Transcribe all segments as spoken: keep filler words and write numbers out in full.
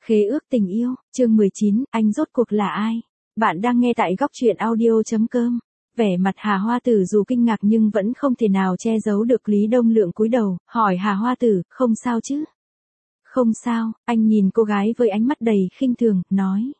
Khế ước tình yêu, chương mười chín, anh rốt cuộc là ai? Bạn đang nghe tại góc truyện audio.com. Vẻ mặt Hà Hoa Tử dù kinh ngạc nhưng vẫn không thể nào che giấu được. Lý Đông Lượng cúi đầu, hỏi Hà Hoa Tử, không sao chứ? Không sao, anh nhìn cô gái với ánh mắt đầy khinh thường, nói.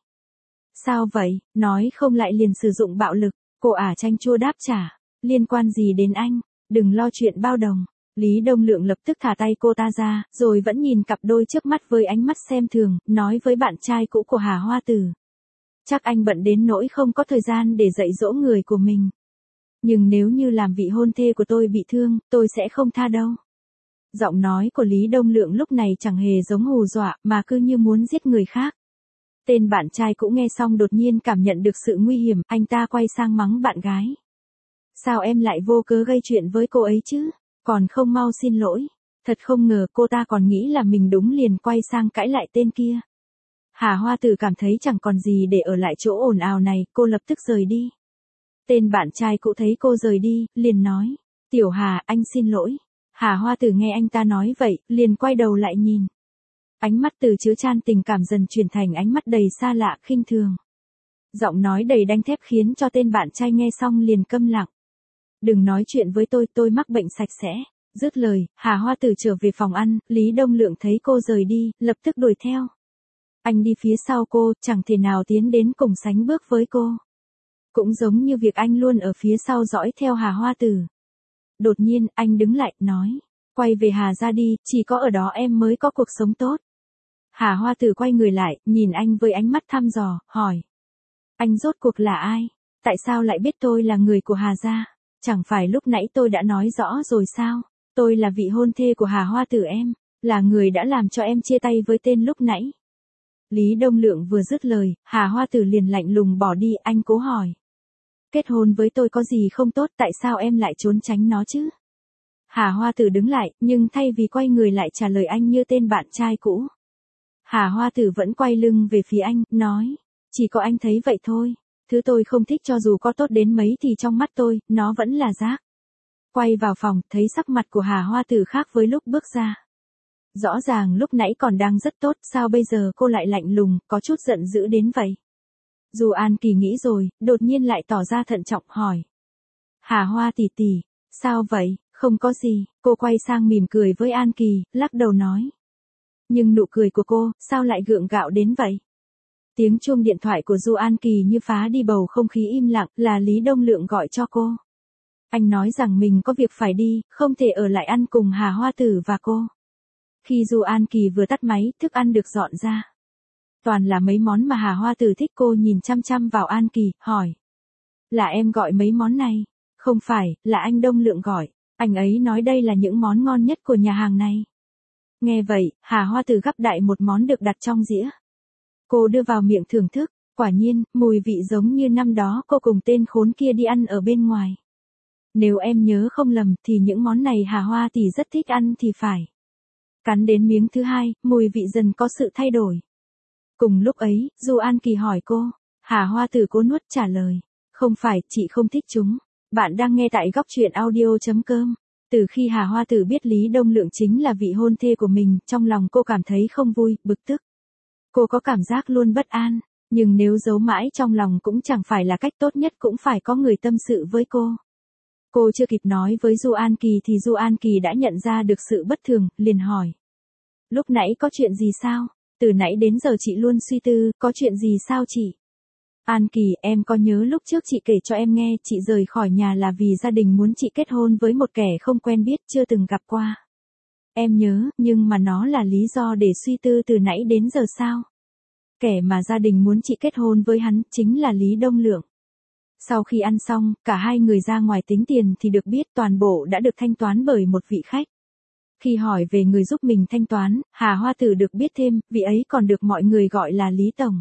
Sao vậy, nói không lại liền sử dụng bạo lực, cô ả chanh chua đáp trả. Liên quan gì đến anh, đừng lo chuyện bao đồng. Lý Đông Lượng lập tức thả tay cô ta ra, rồi vẫn nhìn cặp đôi trước mắt với ánh mắt xem thường, nói với bạn trai cũ của Hà Hoa Tử. Chắc anh bận đến nỗi không có thời gian để dạy dỗ người của mình. Nhưng nếu như làm vị hôn thê của tôi bị thương, tôi sẽ không tha đâu. Giọng nói của Lý Đông Lượng lúc này chẳng hề giống hù dọa, mà cứ như muốn giết người khác. Tên bạn trai cũ nghe xong đột nhiên cảm nhận được sự nguy hiểm, anh ta quay sang mắng bạn gái. Sao em lại vô cớ gây chuyện với cô ấy chứ? Còn không mau xin lỗi. Thật không ngờ cô ta còn nghĩ là mình đúng liền quay sang cãi lại tên kia. Hà Hoa Tử cảm thấy chẳng còn gì để ở lại chỗ ồn ào này, cô lập tức rời đi. Tên bạn trai cũ thấy cô rời đi, liền nói. Tiểu Hà, anh xin lỗi. Hà Hoa Tử nghe anh ta nói vậy, liền quay đầu lại nhìn. Ánh mắt từ chứa chan tình cảm dần chuyển thành ánh mắt đầy xa lạ khinh thường. Giọng nói đầy đanh thép khiến cho tên bạn trai nghe xong liền câm lặng. Đừng nói chuyện với tôi, tôi mắc bệnh sạch sẽ. Dứt lời, Hà Hoa Tử trở về phòng ăn, Lý Đông Lượng thấy cô rời đi, lập tức đuổi theo. Anh đi phía sau cô, chẳng thể nào tiến đến cùng sánh bước với cô. Cũng giống như việc anh luôn ở phía sau dõi theo Hà Hoa Tử. Đột nhiên, anh đứng lại, nói. Quay về Hà ra đi, chỉ có ở đó em mới có cuộc sống tốt. Hà Hoa Tử quay người lại, nhìn anh với ánh mắt thăm dò, hỏi. Anh rốt cuộc là ai? Tại sao lại biết tôi là người của Hà gia? Chẳng phải lúc nãy tôi đã nói rõ rồi sao? Tôi là vị hôn thê của Hà Hoa Tử em, là người đã làm cho em chia tay với tên lúc nãy. Lý Đông Lượng vừa dứt lời, Hà Hoa Tử liền lạnh lùng bỏ đi, anh cố hỏi. Kết hôn với tôi có gì không tốt, tại sao em lại trốn tránh nó chứ? Hà Hoa Tử đứng lại, nhưng thay vì quay người lại trả lời anh như tên bạn trai cũ. Hà Hoa Tử vẫn quay lưng về phía anh, nói. Chỉ có anh thấy vậy thôi. Thứ tôi không thích cho dù có tốt đến mấy thì trong mắt tôi, nó vẫn là rác. Quay vào phòng, thấy sắc mặt của Hà Hoa Tử khác với lúc bước ra. Rõ ràng lúc nãy còn đang rất tốt, sao bây giờ cô lại lạnh lùng, có chút giận dữ đến vậy? Dù An Kỳ nghĩ rồi, đột nhiên lại tỏ ra thận trọng hỏi. Hà Hoa tỷ tỷ, sao vậy? Không có gì, cô quay sang mỉm cười với An Kỳ, lắc đầu nói. Nhưng nụ cười của cô, sao lại gượng gạo đến vậy? Tiếng chuông điện thoại của Du An Kỳ như phá đi bầu không khí im lặng, là Lý Đông Lượng gọi cho cô. Anh nói rằng mình có việc phải đi, không thể ở lại ăn cùng Hà Hoa Tử và cô. Khi Du An Kỳ vừa tắt máy, thức ăn được dọn ra. Toàn là mấy món mà Hà Hoa Tử thích. Cô nhìn chăm chăm vào An Kỳ, hỏi. Là em gọi mấy món này? Không phải, là anh Đông Lượng gọi. Anh ấy nói đây là những món ngon nhất của nhà hàng này. Nghe vậy, Hà Hoa Tử gắp đại một món được đặt trong dĩa. Cô đưa vào miệng thưởng thức, quả nhiên, mùi vị giống như năm đó cô cùng tên khốn kia đi ăn ở bên ngoài. Nếu em nhớ không lầm thì những món này Hà Hoa tỷ rất thích ăn thì phải. Cắn đến miếng thứ hai, mùi vị dần có sự thay đổi. Cùng lúc ấy, Du An Kỳ hỏi cô, Hà Hoa Tử cố nuốt trả lời. Không phải, chị không thích chúng. Bạn đang nghe tại góc truyện audio.com. Từ khi Hà Hoa Tử biết Lý Đông Lượng chính là vị hôn thê của mình, trong lòng cô cảm thấy không vui, bực tức. Cô có cảm giác luôn bất an, nhưng nếu giấu mãi trong lòng cũng chẳng phải là cách tốt nhất, cũng phải có người tâm sự với cô. Cô chưa kịp nói với Du An Kỳ thì Du An Kỳ đã nhận ra được sự bất thường, liền hỏi. Lúc nãy có chuyện gì sao? Từ nãy đến giờ chị luôn suy tư, có chuyện gì sao chị? An Kỳ, em có nhớ lúc trước chị kể cho em nghe chị rời khỏi nhà là vì gia đình muốn chị kết hôn với một kẻ không quen biết, chưa từng gặp qua. Em nhớ, nhưng mà nó là lý do để suy tư từ nãy đến giờ sao? Kẻ mà gia đình muốn chị kết hôn với hắn, chính là Lý Đông Lượng. Sau khi ăn xong, cả hai người ra ngoài tính tiền thì được biết toàn bộ đã được thanh toán bởi một vị khách. Khi hỏi về người giúp mình thanh toán, Hà Hoa Tử được biết thêm, vị ấy còn được mọi người gọi là Lý Tổng.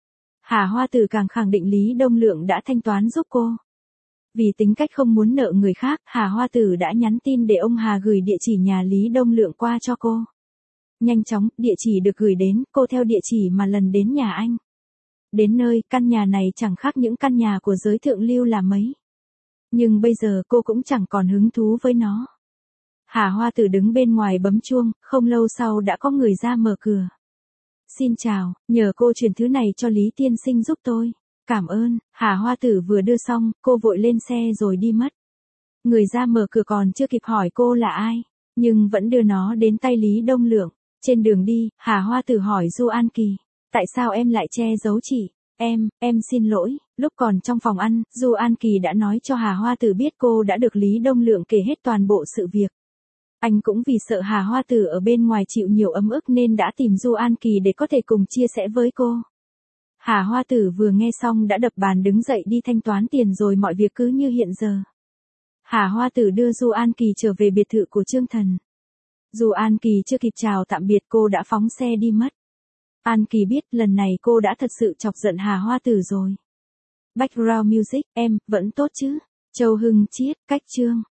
Hà Hoa Tử càng khẳng định Lý Đông Lượng đã thanh toán giúp cô. Vì tính cách không muốn nợ người khác, Hà Hoa Tử đã nhắn tin để ông Hà gửi địa chỉ nhà Lý Đông Lượng qua cho cô. Nhanh chóng, địa chỉ được gửi đến, cô theo địa chỉ mà lần đến nhà anh. Đến nơi, căn nhà này chẳng khác những căn nhà của giới thượng lưu là mấy. Nhưng bây giờ cô cũng chẳng còn hứng thú với nó. Hà Hoa Tử đứng bên ngoài bấm chuông, không lâu sau đã có người ra mở cửa. Xin chào, nhờ cô chuyển thứ này cho Lý tiên sinh giúp tôi. Cảm ơn, Hà Hoa Tử vừa đưa xong, cô vội lên xe rồi đi mất. Người ra mở cửa còn chưa kịp hỏi cô là ai, nhưng vẫn đưa nó đến tay Lý Đông Lượng. Trên đường đi, Hà Hoa Tử hỏi Du An Kỳ, tại sao em lại che giấu chị? Em, em xin lỗi, lúc còn trong phòng ăn, Du An Kỳ đã nói cho Hà Hoa Tử biết cô đã được Lý Đông Lượng kể hết toàn bộ sự việc. Anh cũng vì sợ Hà Hoa Tử ở bên ngoài chịu nhiều ấm ức nên đã tìm Du An Kỳ để có thể cùng chia sẻ với cô. Hà Hoa Tử vừa nghe xong đã đập bàn đứng dậy đi thanh toán tiền rồi mọi việc cứ như hiện giờ. Hà Hoa Tử đưa Du An Kỳ trở về biệt thự của Trương Thần. Du An Kỳ chưa kịp chào tạm biệt cô đã phóng xe đi mất. An Kỳ biết lần này cô đã thật sự chọc giận Hà Hoa Tử rồi. Background music, em, vẫn tốt chứ? Châu Hưng Chiết, cách chương.